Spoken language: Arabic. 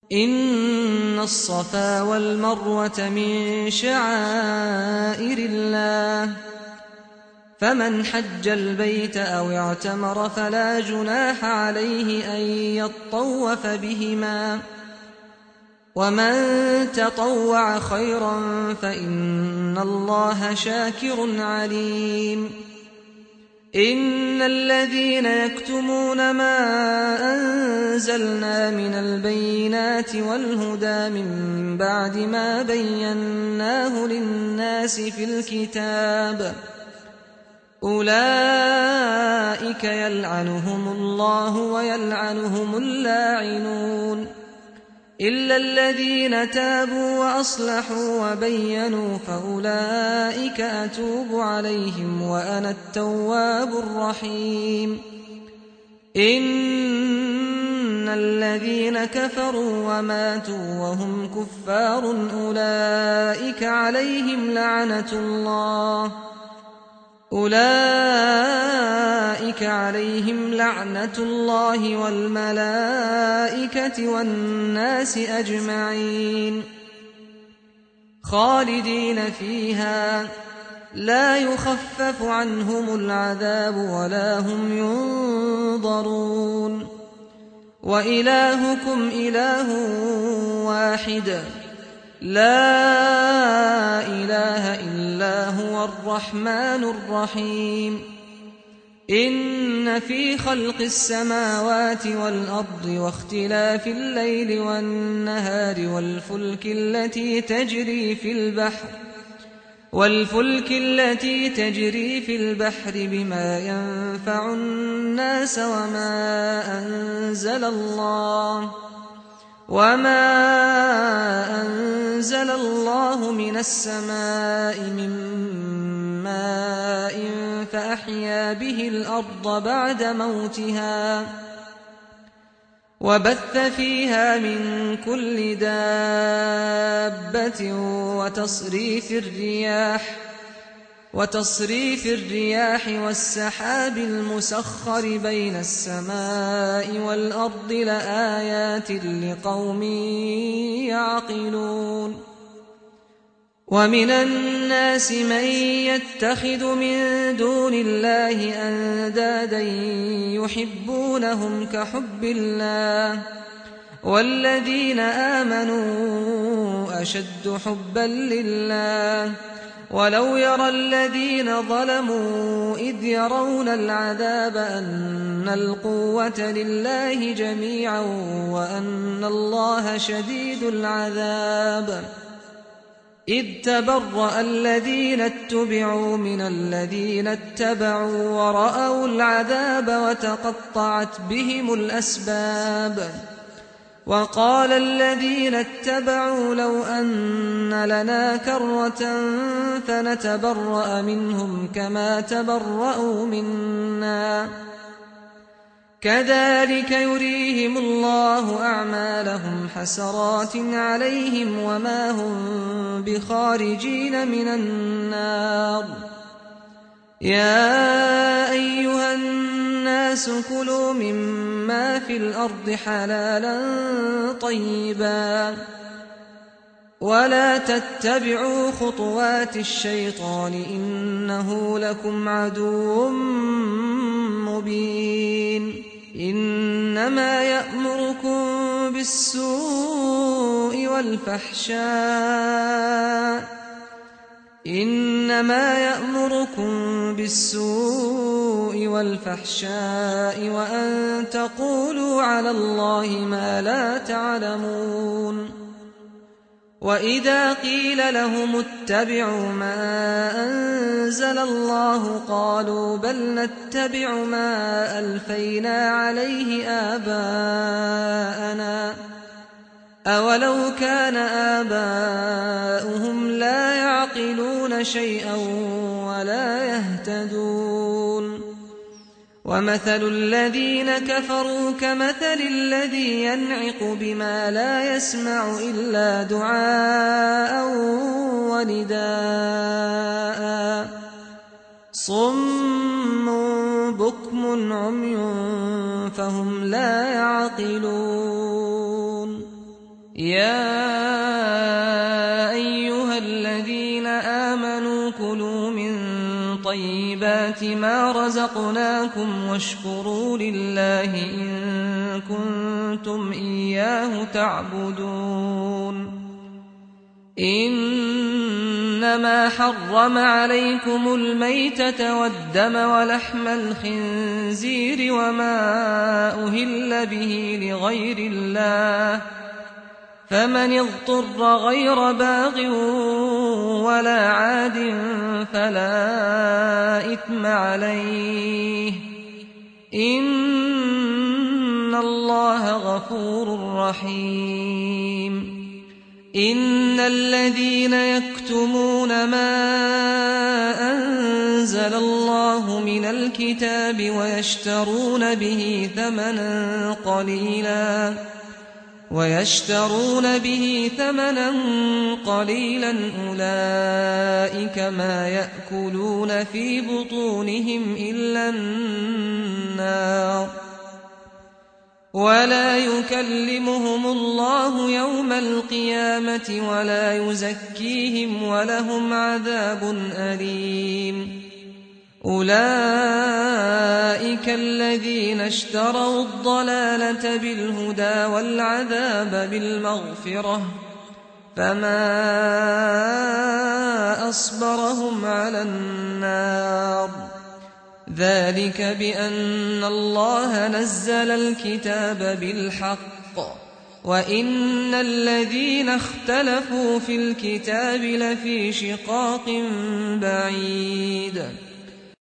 إن الصفا والمروة من شعائر الله، فمن حج البيت أو اعتمر فلا جناح عليه أن يطوف بهما، ومن تطوع خيرا فإن الله شاكر عليم. إن الذين يكتمون ما أنزلنا من البينات والهدى من بعد ما بيناه للناس في الكتاب أولئك يلعنهم الله ويلعنهم اللاعنون، إلا الذين تابوا وأصلحوا وبينوا فأولئك أتوب عليهم وأنا التواب الرحيم. إن الذين كفروا وماتوا وهم كفار أولئك عليهم لعنة الله والملائكة والناس أجمعين خالدين فيها لا يخفف عنهم العذاب ولا هم ينظرون. وإلهكم إله واحد لا إله إلا هو الرحمن الرحيم. إن في خلق السماوات والأرض واختلاف الليل والنهار والفلك التي تجري في البحر بما ينفع الناس وما أنزل الله من السماء من ماء فأحيا به الأرض بعد موتها وبث فيها من كل دابة وتصريف الرياح والسحاب المسخر بين السماء والأرض لآيات لقوم يعقلون. ومن الناس من يتخذ من دون الله أندادا يحبونهم كحب الله والذين آمنوا أشد حبا لله. ولو يرى الذين ظلموا إذ يرون العذاب أن القوة لله جميعا وأن الله شديد العذاب إذ تبرأ الذين اتبعوا من الذين اتبعوا ورأوا العذاب وتقطعت بهم الأسباب. وقال الذين اتبعوا لو أن لنا كرة فنتبرأ منهم كما تبرأوا منا كذلك يريهم الله أعمالهم حسرات عليهم وما هم بخارجين من النار. يا أيها الناس كلوا مما في الأرض حلالا طيبا ولا تتبعوا خطوات الشيطان إنه لكم عدو مبين. إنما يأمركم بالسوء والفحشاء وأن تقولوا على الله ما لا تعلمون. وإذا قيل لهم اتبعوا ما أنزل الله قالوا بل نتبع ما ألفينا عليه آباءنا أولو كان آباؤهم لا يعقلون شيئا ولا يهتدون. ومثل الذين كفروا كمثل الذي ينعق بما لا يسمع إلا دعاء ونداء صم بكم عمي فهم لا يعقلون. يا أيها الذين آمنوا كلوا من طيبات ما رزقناكم واشكروا لله إن كنتم إياه تعبدون إنما حرم عليكم الميتة والدم ولحم الخنزير وما أهل به لغير الله فمن اضطر غير باغ ولا عاد فلا إثم عليه إن الله غفور رحيم إن الذين يكتمون ما أنزل الله من الكتاب ويشترون به ثمنا قليلا أولئك ما يأكلون في بطونهم إلا النار ولا يكلمهم الله يوم القيامة ولا يزكيهم ولهم عذاب أليم أولئك الذين اشتروا الضلالة بالهدى والعذاب بالمغفرة فما أصبرهم على النار ذلك بأن الله نزل الكتاب بالحق وإن الذين اختلفوا في الكتاب لفي شقاق بعيد